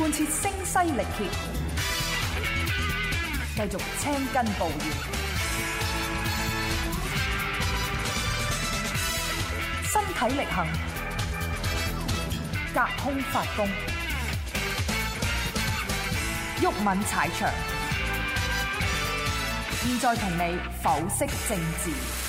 貫徹聲嘶力竭，繼續青筋暴現，身體力行，隔空發功，毓民踩場。現在同你剖析政治。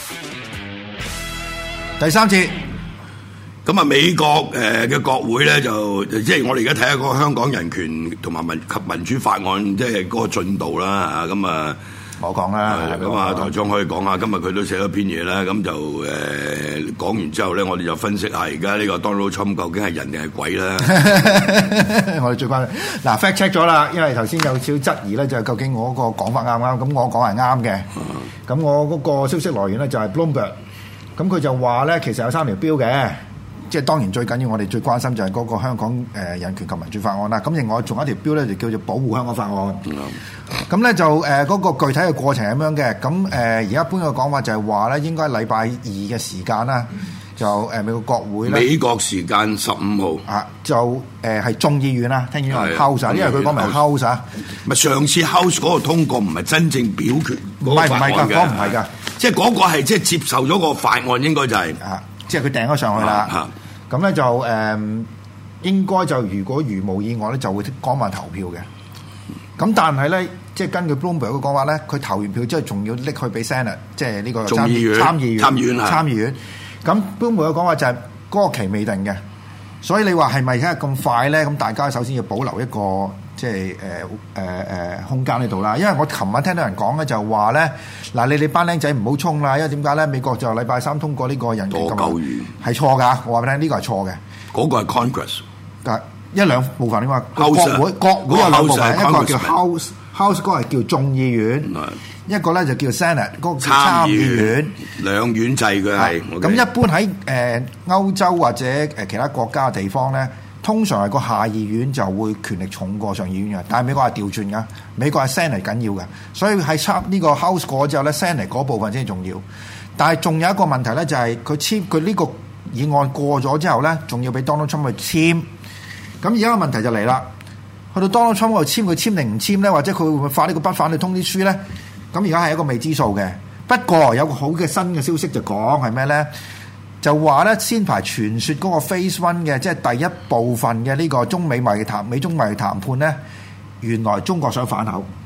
第三節， 咁啊，美國嘅國會咧就即係我哋而家睇下嗰個香港人權同埋民主法案，即係嗰個進度啦嚇。咁啊， 我講啦， 咁啊，台長可以講下。今日佢都寫咗篇嘢啦，咁就講完之後咧，我哋就分析下而家呢個 Donald Trump 究竟係人定係鬼啦。 我哋最關心嗱 fact check 咗啦，因為頭先有少質疑咧，就係究竟我個講法啱唔啱？咁我講係啱嘅。咁我嗰個消息來源咧就係 Bloomberg，咁佢就話咧其實有3條標嘅，即係當然最緊要我哋最關心就係嗰個香港人權及民主法案啦。咁另外仲有一條標咧就叫做保護香港法案。咁咧就嗰個具體嘅過程係咁樣嘅。咁而家一般嘅講法就係話咧，應該禮拜2嘅時間啦，就美國國會咧， 美國時間15號啊，就係眾議院啦，聽見話 House，因為佢講明 House 啊。 咪上次 House 嗰個通過唔係真正表決嗰個法案嘅， 唔係㗎， 即係嗰個係即係接受咗個法案，應該就係即係佢掟咗上去啦。咁咧就應該就如果如無意外咧，就會當晚投票嘅。咁但係咧，即係根據 Bloomberg 嘅講法咧，佢投完票之後仲要拎去俾 Senate， 即係呢個參議院。咁 Bloomberg 嘅講法就係嗰個期未定嘅，所以你話係咪真係咁快咧？咁大家首先要保留一個即係空間喺度啦。因為我琴晚聽到人講咧，就話咧嗱，你哋班僆仔唔好衝啦，因為點解咧？美國就禮拜3通過呢個人權咁係錯㗎，我話俾你聽，呢個係錯嘅。嗰個係 Congress， 一兩部分你話國會有兩部分，一個叫 House 嗰個係叫眾議院。一個咧就叫 Senate， 嗰個叫參議院， 兩院制嘅係。 咁一般喺歐洲或者其他國家嘅地方咧，通常係個下議院就會權力重過上議院嘅。但係美國係調轉㗎，美國係 Senate 緊要嘅，所以係呢個 House 過咗之後咧 ，Senate 嗰部分先係重要。但係仲有一個問題咧，就係佢呢個議案過咗之後咧，仲要俾 Donald Trump 去簽。咁而家個問題就嚟啦，去到 Donald Trump 嗰度簽，佢簽定唔簽咧？或者佢會唔會發呢個不反對通知書咧？咁而家係一個未知數嘅，不過有個好嘅新嘅消息就講係咩咧？就話咧先排傳說嗰個 Phase 1嘅，即係第一部分嘅呢個中美貿易美中貿易談判咧，原來中國想反口。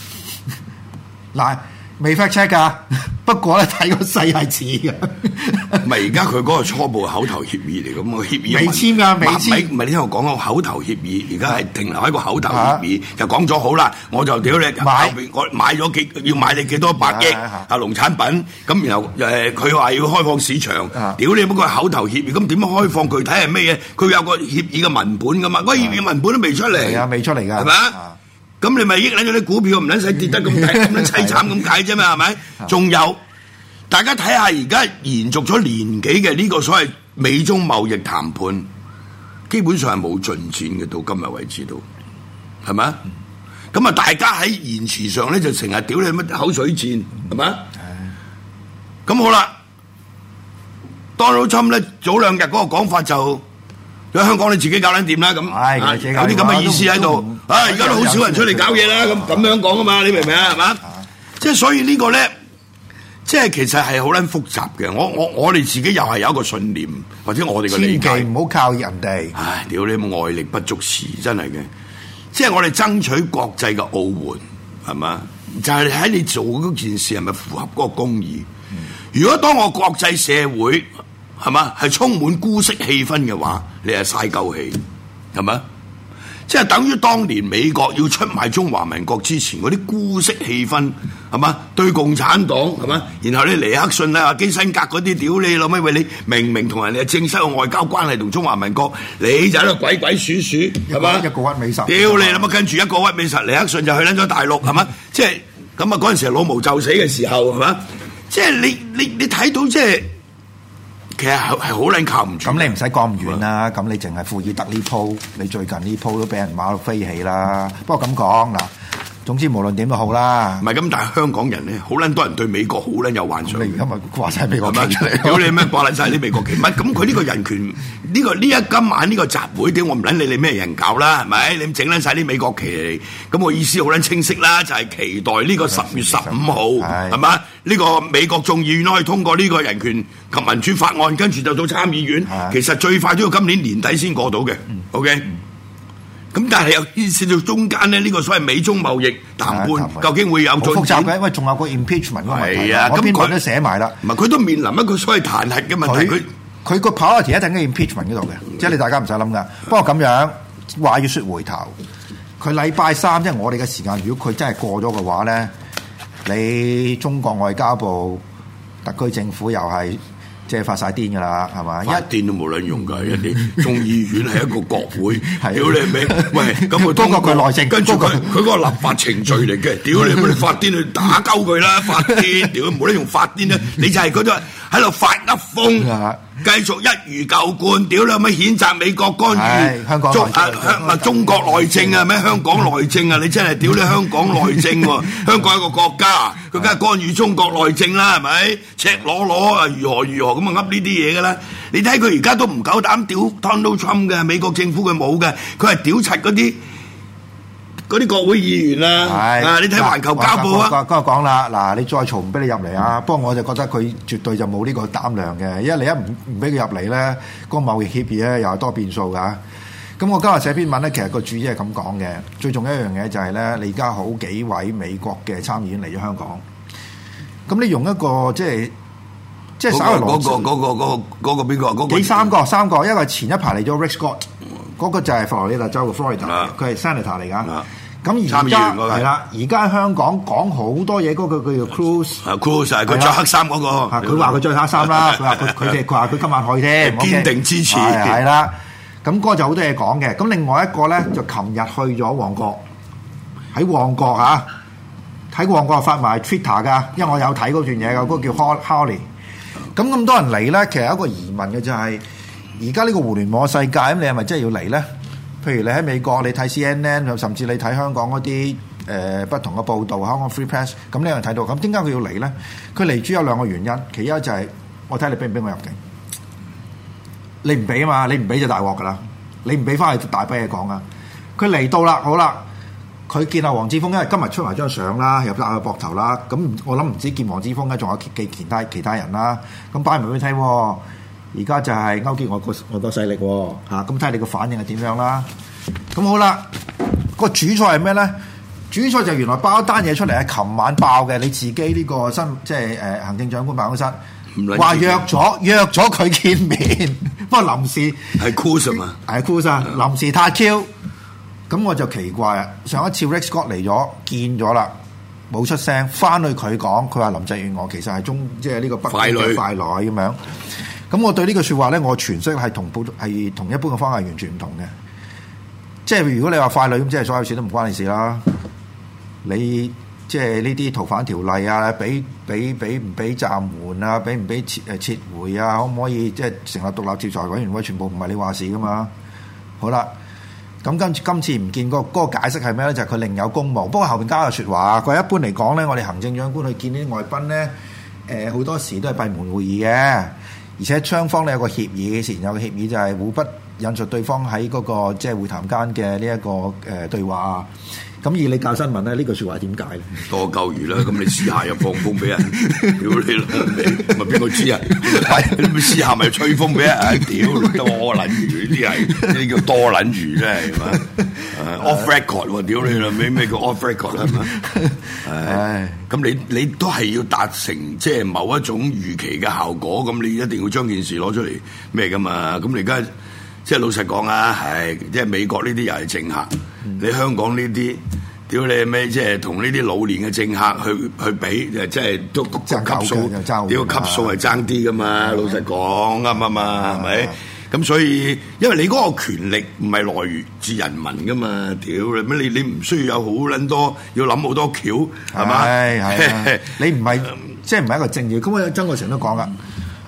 嗱，未 fact check 㗎，不過咧睇個勢係似嘅。 唔係而家佢嗰個初步口頭協議嚟，咁個協議未簽㗎，未簽。 唔係你聽我講個口頭協議，而家係停留喺個口頭協議，就講咗好啦，我就屌你我買咗要買你幾多百億農產品，咁然後佢話要開放市場，屌你不過係口頭協議，咁點樣開放？具體係咩嘢？佢有個協議嘅文本㗎嘛，嗰個協議文本都未出嚟， 係啊，未出嚟㗎， 係咪啊？咁你咪益撚咗啲股票，唔撚使跌得咁低，咁撚凄慘咁解啫嘛，係咪？仲有大家睇下而家延續咗年幾嘅呢個所謂美中貿易談判，基本上係冇進展嘅，到今日為止都係咪？咁啊，大家喺言辭上咧就成日屌你乜口水戰，係咪？咁好啦 ，Donald Trump 咧早2日嗰個講法就喺香港你自己搞撚掂啦，咁有啲咁嘅意思喺度。而家都好少人出嚟搞嘢啦，咁樣講啊嘛，你明唔明啊？係嘛？即係所以呢個咧，即係其實係好撚複雜嘅。我哋自己又係有一個信念，或者我哋嘅理解， 千祈唔好靠人哋。 唉，屌你外力不足時，真係嘅。即係我哋爭取國際嘅奧援，係嘛？就係喺你做嗰件事係咪符合嗰個公義？如果當我國際社會係嘛係充滿姑息氣氛嘅話，你係嘥鳩氣，係嘛？即係等於當年美國要出賣中華民國之前嗰啲姑息氣氛，係嘛？對共產黨係嘛？然後你尼克遜啊、基辛格嗰啲屌你老味，喂你明明同人哋正式嘅外交關係同中華民國，你就喺度鬼鬼祟祟，係嘛？一個屈美十，屌你啦嘛！跟住一個屈美十，尼克遜就去撚咗大陸，係嘛？即係咁啊！嗰陣時老毛就死嘅時候，係嘛？即係你睇到即係。其實係好撚靠唔住。咁你唔使講咁遠啦，咁你淨係庫爾德呢鋪，你最近呢鋪都俾人馬到飛起啦。不過咁講嗱總之無論點都好啦。 唔係咁，但係香港人咧，好撚多人對美國好撚有幻想。 你而家咪掛晒美國旗出嚟？ 屌你咩掛撚晒啲美國旗？唔係咁，佢呢個人權今晚呢個集會，屌我唔撚理你咩人搞啦，係咪？你整撚晒啲美國旗嚟，咁我意思好撚清晰啦，就係期待呢個10月15號係嘛？呢個美國眾議院可以通過呢個人權及民主法案，跟住就到參議院。其實最快都要今年年底先過到嘅。OK。咁但係又牽涉到中間咧，呢個所謂美中貿易談判究竟會有進展？ 好複雜嘅，因為仲有個 impeachment 嗰個問題。 啊， 我篇文都寫埋啦。 唔係佢都面臨一個所謂彈劾嘅問題。 佢個 priority 一定喺 impeachment 嗰度嘅，即係你大家唔使諗噶。不過咁樣話要說回頭，佢禮拜三即係我哋嘅時間，如果佢真係過咗嘅話咧，你中國外交部、特區政府又係。即係發晒癲㗎啦，係嘛？ 發癲都冇撚用㗎，人哋眾議院係一個國會，屌你咪喂咁佢通過佢內政， 跟住佢嗰個立法程序嚟嘅，屌你咪發癲去打鳩佢啦，發癲，屌冇得用發癲啦，你就係嗰種喺度發噏風，繼續一如舊慣，屌你咪譴責美國干預香港中國內政啊，咩香港內政啊，你真係屌你香港內政喎，香港係一個國家，佢梗係干預中國內政啦，係咪？赤裸裸啊，如何咁啊噏呢啲嘢㗎啦！你睇佢而家都唔夠膽屌 Donald Trump 嘅，美國政府佢冇嘅，佢係屌柒嗰啲國會議員啦。你睇環球交報啊！ 嗰個講啦，嗱你再嘈唔俾你入嚟啊！不過我就覺得佢絕對就冇呢個膽量嘅，因為你一唔俾佢入嚟咧，個貿易協議咧又係多變數㗎。咁我今日寫篇文咧，其實個主旨係咁講嘅，最重要一樣嘢就係咧，你而家好幾位美國嘅參議員嚟咗香港，咁你用一個即係稍微嗰個邊個？ 三個，一個前一排嚟咗 Rick Scott， 嗰個就係佛羅里達州嘅 Florida， 佢係 Senator 嚟㗎。咁而家係啦，而家香港講好多嘢，嗰個叫做 Cruz， 佢着黑衫嗰個。 佢話佢着黑衫啦，佢話佢今晚去添， 堅定支持。 係啦，咁嗰個就好多嘢講嘅。咁另外一個咧，就琴日去咗旺角，喺旺角嚇，喺旺角發埋 Twitter 㗎，因為我有睇嗰段嘢㗎，嗰個叫 Harley。咁多人嚟咧，其實有一個疑問嘅就係，而家呢個互聯網世界，咁你係咪真係要嚟咧？譬如你喺美國，你睇 CNN， 甚至你睇香港嗰啲不同嘅報導，香港 Free Press， 咁你又睇到，咁點解佢要嚟咧？佢嚟主要有兩個原因，其一就係我睇你俾唔俾我入境，你唔俾啊嘛，你唔俾就大鑊噶啦，你唔俾翻去大把嘢講啊！佢嚟到啦，好啦。佢見阿黃之鋒，因為今日出埋張相啦，入咗佢膊頭啦。咁我諗唔止見黃之鋒咧，仲有其他人啦。咁擺埋俾你睇，而家就係勾結外國勢力嚇。咁睇下你個反應係點樣啦。咁好啦，個主菜係咩咧？主菜就原來爆一單嘢出嚟係琴晚爆嘅。你自己呢個即係行政長官辦公室話約咗佢見面，不過臨時係 Cruz 嘛， 係 Cruz 啊，臨時撻 Q。咁我就奇怪啊！上一次 Rick Scott 嚟咗，見咗啦，冇出聲，翻去佢講，佢話林鄭月娥其實係即係呢個北京嘅傀儡咁樣。咁我對呢句説話咧，我詮釋係同一般嘅方向完全唔同嘅。即係如果你話傀儡咁，即係所有事都唔關你事啦。你即係呢啲逃犯條例啊，俾唔俾暫緩啊，俾唔俾撤回啊，可唔可以即係成立獨立調查委員會，全部唔係你話事噶嘛？好啦。咁今次唔見嗰個解釋係咩咧？就係佢另有公務。不過後邊加個説話，佢一般嚟講咧，我哋行政長官去見啲外賓咧，好多時都係閉門會議嘅，而且雙方咧有個協議，之前有個協議就係互不引述對方喺嗰個即係會談間嘅呢一個對話。咁以你教新聞咧，呢句説話係點解咧？ 多鳩魚啦！咁你私下又放風俾人，屌你啦！咪邊個知啊？你咪私下咪吹風俾人，屌多撚魚呢啲係，呢啲叫多撚魚真係嘛？Off record 喎，屌你啦！咩叫 off record 係嘛？唉，咁你都係要達成即係某一種預期嘅效果，咁你一定要將件事攞出嚟咩噶嘛？咁你而家即係老實講啊，係即係美國呢啲又係政客，你香港呢啲。屌你咩？即係同呢啲老年嘅政客去比，即係都級數，屌級數係爭啲噶嘛？老實講啱唔啱啊？係咪？咁所以，因為你嗰個權力唔係來自人民噶嘛？屌你咩？你唔需要有好撚多，要諗好多橋係嘛？ 係你唔係即係唔係一個正義。咁我曾國成都講噶，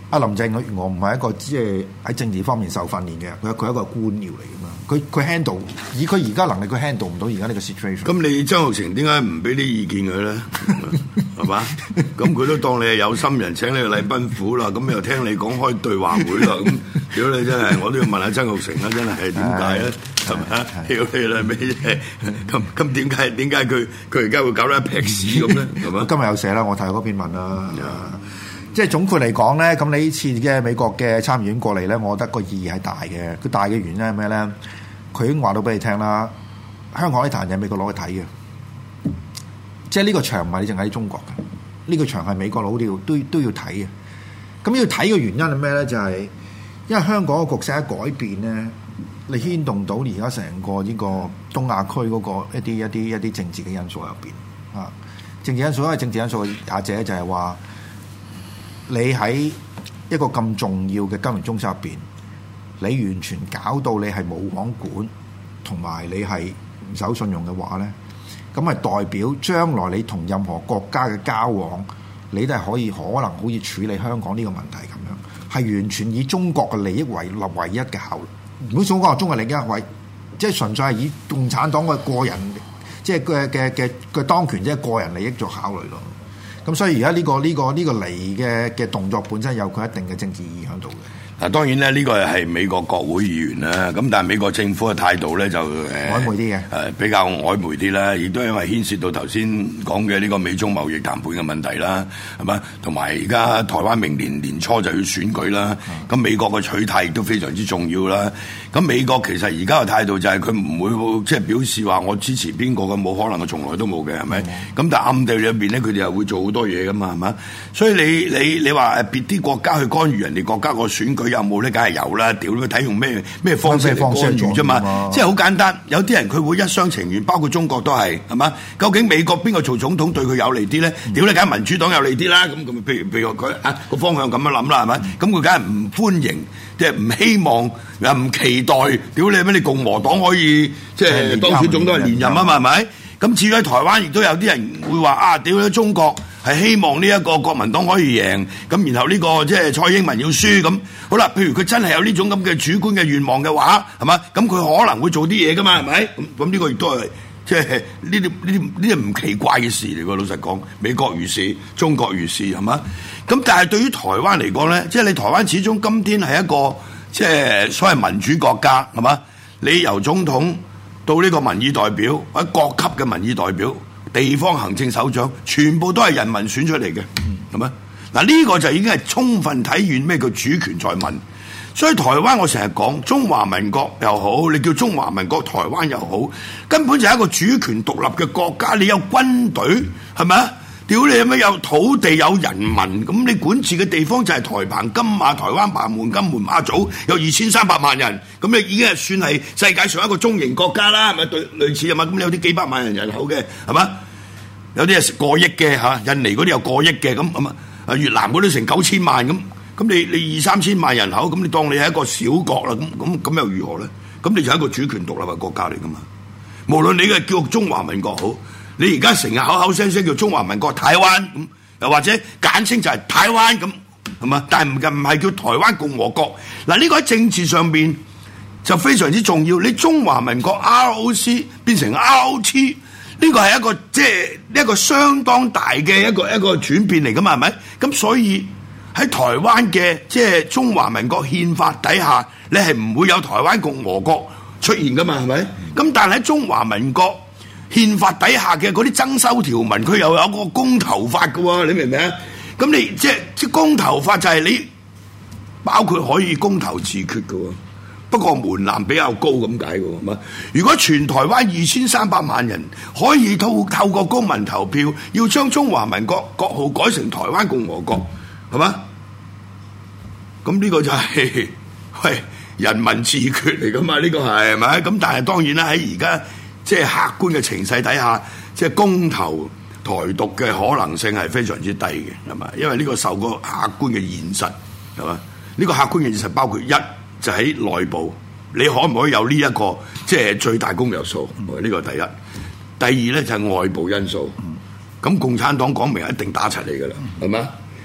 阿林鄭月娥唔係一個即係喺政治方面受訓練嘅，佢係一個官僚嚟噶嘛。佢 handle 以佢而家能力，佢 handle 唔到而家呢個 situation。 咁你張學成點解唔俾啲意見佢咧？係嘛？咁佢都當你係有心人，請你去禮賓府啦。咁又聽你講開對話會啦。咁屌你真係，我都要問下曾鈺成啦。真係點解咧？係咪啊？屌你啦咩？咁點解佢而家會搞得一劈屎咁咧？係嘛？ 今日有寫啦，我睇嗰篇文啦。即係總括嚟講咧，咁你呢次嘅美國嘅參議院過嚟咧，我覺得個意義係大嘅。佢大嘅原因係咩咧？佢已經話到俾你聽啦，香港呢壇嘢美國攞去睇嘅，即係呢個場唔係淨喺中國嘅，呢個場係美國佬都要睇嘅。咁要睇嘅原因係咩咧？就係因為香港嘅局勢一改變咧，你牽動到而家成個呢個東亞區嗰個一啲政治嘅因素入邊啊。政治因素，因為政治因素嘅也者就係話，你喺一個咁重要嘅金融中心入邊，你完全搞到你係冇王管，同埋你係唔守信用嘅話咧，咁係代表將來你同任何國家嘅交往，你都係可能好似處理香港呢個問題咁樣，係完全以中國嘅利益為一嘅考慮。唔好講話中國利益為，即係純粹係以共產黨嘅個人，即係嘅當權即係個人利益做考慮咯。咁所以而家呢個嚟嘅動作本身有佢一定嘅政治意義喺度嘅。 嗱，當然咧，呢個係美國國會議員啦，咁但係美國政府嘅態度咧就曖昧啲嘅， 比較曖昧啲啦，亦都因為牽涉到頭先講嘅呢個美中貿易談判嘅問題啦，係嘛？同埋而家台灣明年年初就要選舉啦，咁美國嘅取態亦都非常之重要啦。咁美國其實而家嘅態度就係佢唔會即係表示話我支持邊個嘅，冇可能嘅，從來都冇嘅，係咪？咁但係暗地裏邊咧，佢哋又會做好多嘢噶嘛，係嘛？所以你話別啲國家去干預人哋國家個選舉有冇咧？梗係有啦！屌佢睇用咩方式嚟干預啫嘛？即係好簡單，有啲人佢會一廂情願，包括中國都係嘛？究竟美國邊個做總統對佢有利啲咧？屌你梗係民主黨有利啲啦！咁譬如佢個方向咁樣諗啦，係咪？咁佢梗係唔歡迎，即係唔希望又唔期待。屌你咩？你共和黨可以即係當選總統係連任啊嘛？係咪？咁至於喺台灣，亦都有啲人會話啊！屌你中國係希望呢一個國民黨可以贏，咁然後呢個即係蔡英文要輸咁。好啦，譬如佢真係有呢種咁嘅主觀嘅願望嘅話，係嘛？咁佢可能會做啲嘢噶嘛，係咪？咁呢個亦都係即係呢啲唔奇怪嘅事嚟㗎。老實講，美國如是，中國如是，係嘛？咁但係對於台灣嚟講咧，即係你台灣始終今天係一個即係所謂民主國家，係嘛？你由總統到呢個民意代表或者各級嘅民意代表、地方行政首長，全部都係人民選出嚟嘅，係咪？嗱，呢個就已經係充分體現咩叫主權在民。所以台灣我成日講中華民國又好，你叫中華民國台灣又好，根本就係一個主權獨立嘅國家。你有軍隊係咪啊？屌你有咩？有土地有人民，咁你管治嘅地方就係台澎金馬、台灣澎門、金門、馬祖，有2300萬人，咁你已經係算係世界上一個中型國家啦，係咪？對，類似係嘛？咁有啲幾百萬人口嘅係嘛？有啲係過億嘅嚇，印尼嗰啲有過億嘅咁啊，越南嗰啲成9000萬咁，咁你2-3千萬人口，咁你當你係一個小國啦，咁又如何咧？咁你就係一個主權獨立嘅國家嚟噶嘛？無論你嘅叫中華民國好。你而家成日口口聲聲叫中華民國台灣咁，又或者簡稱就係台灣咁，係嘛？但係唔係叫台灣共和國。嗱，呢個喺政治上邊就非常之重要。你中華民國 ROC 變成 ROT， 呢個係一個即係一個相當大嘅一個轉變嚟噶嘛？係咪？咁所以喺台灣嘅即係中華民國憲法底下，你係唔會有台灣共和國出現噶嘛？係咪？咁但係喺中華民國憲法底下嘅嗰啲增修條文，佢又有個公投法嘅喎，你明唔明啊？咁你即係公投法就係你包括可以公投自決嘅喎，不過門檻比較高咁解嘅喎，係嘛？如果全台灣2300萬人可以透過公民投票，要將中華民國國號改成台灣共和國，係嘛？咁呢個就係喂人民自決嚟噶嘛？呢個係咪？咁但係當然啦，喺而家即係客觀嘅情勢底下，即係公投台獨嘅可能性係非常之低嘅，係嘛？因為呢個受個客觀嘅現實，係嘛？呢個客觀嘅現實包括一就喺內部，你可唔可以有呢一個即係最大公約數？呢個第一。第二咧就係外部因素。咁共產黨講明一定打柒你㗎啦，係嘛？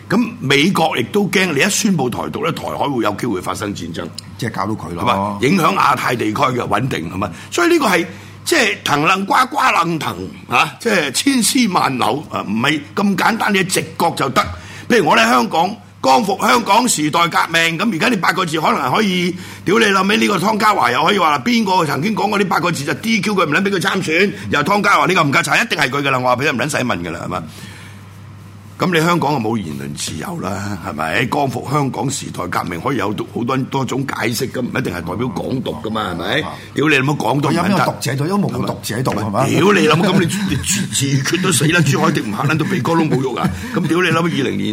咁美國亦都驚你一宣布台獨咧，台海會有機會發生戰爭， 即係搞到佢係嘛咯， 影響亞太地區嘅穩定係嘛？所以呢個係即係騰楞呱呱楞騰啊！即係千絲萬縷啊，唔係咁簡單，你直覺就得。譬如我喺香港光復香港時代革命，咁而家呢8個字可能係可以屌你老味，呢個湯家驊又可以話啦，邊個曾經講過呢8個字就 DQ 佢，唔撚俾佢參選，又湯家驊呢個唔夠查，一定係佢噶啦，我話俾你唔撚使問噶啦，係嘛？咁你香港就冇言論自由啦，係咪？光復香港時代革命可以有好多種解釋㗎，唔一定係代表港獨㗎嘛，係咪？屌你冇港獨唔有咩得， 讀者度，因為冇讀者度係嘛？ 屌你諗咁你自決都死啦！朱凱迪唔嚇撚到鼻哥窿冇肉啊！咁屌你諗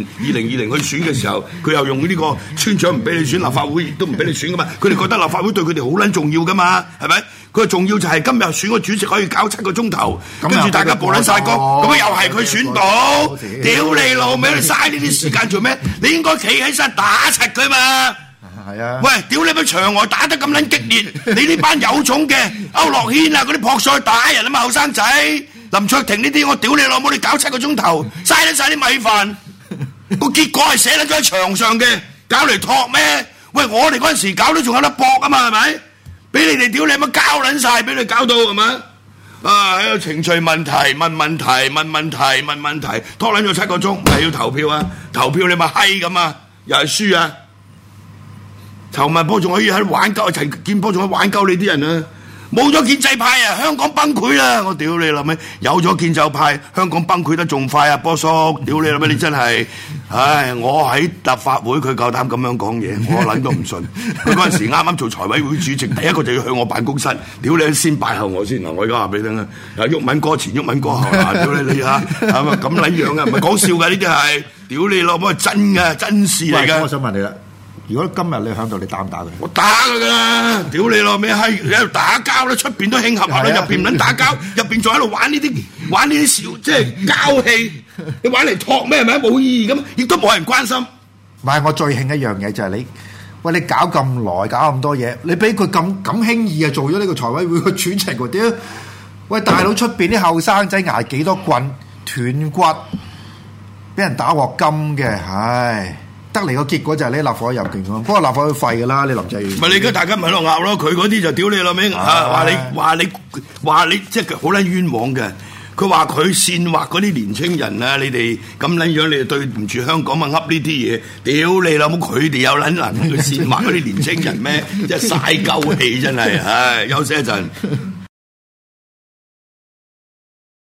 2020去選嘅時候，佢又用呢個村長唔俾你選，立法會亦都唔俾你選㗎嘛？佢哋覺得立法會對佢哋好撚重要㗎嘛？係咪？佢重要就係今日選個主席可以搞7個鐘頭，跟住大家報撚晒歌，咁又係佢選到，屌你老味！你嘥呢啲時間做咩？你應該企起身打柒佢嘛！ 係啊！ 喂，屌你咪場外打得咁撚激烈，你呢班有種嘅區諾軒啊嗰啲撲上去打人啊嘛，後生仔林卓廷呢啲我屌你老母，你搞7個鐘頭，嘥撚晒啲米飯，個結果係寫撚咗喺牆上嘅，搞嚟托咩？喂，我哋嗰陣時搞都仲有得搏啊嘛，係咪？俾你哋屌你乜交撚晒，俾你搞到係咪？啊喺度程序問題問問題，拖撚咗7個鐘，咪要投票啊！投票你咪閪咁啊，又係輸啊！陳文波仲可以喺度玩鳩，陳建波仲可以玩鳩你啲人啊！冇咗建制派啊，香港崩潰啦！我屌你老味，有咗建制派，香港崩潰得仲快啊！波叔，屌你老味，你真係，唉！我喺立法會，佢夠膽咁樣講嘢，我撚都唔信。佢嗰陣時啱啱做財委會主席，第一個就要向我辦公室，屌你先拜後我先嗱，我而家話俾你聽啊！毓民哥前，毓民哥後啊！屌你嚇，係咪咁撚樣啊？唔係講笑㗎，呢啲係，屌你老母真㗎，真事嚟㗎。 我想問你啦。如果今日你喺度，你打唔打佢？ 我打佢噶啦！屌你老味閪，你喺度打交啦，出邊都慶合合啦，入邊唔撚打交，入邊仲喺度玩呢啲小即係交戲，你玩嚟托咩？係咪冇意義咁？亦都冇人關心。 唔係，我最興一樣嘢就係你，喂，你搞咁耐，搞咁多嘢，你俾佢咁輕易啊做咗呢個財委會個主席喎？屌！喂，大佬出邊啲後生仔捱幾多棍斷骨，俾人打鑊金嘅，唉！得嚟個結果就係你立法會有權咯，不過立法會廢㗎啦，你林鄭月娥。 咪你而家大家咪喺度拗咯，佢嗰啲就屌你老味話你即係好撚冤枉嘅。佢話佢煽惑嗰啲年青人啊，你哋咁撚樣，你哋對唔住香港咪噏呢啲嘢？屌你老母，佢哋有撚能去煽惑嗰啲年青人咩？即係嘥鳩氣真係，唉，休息一陣。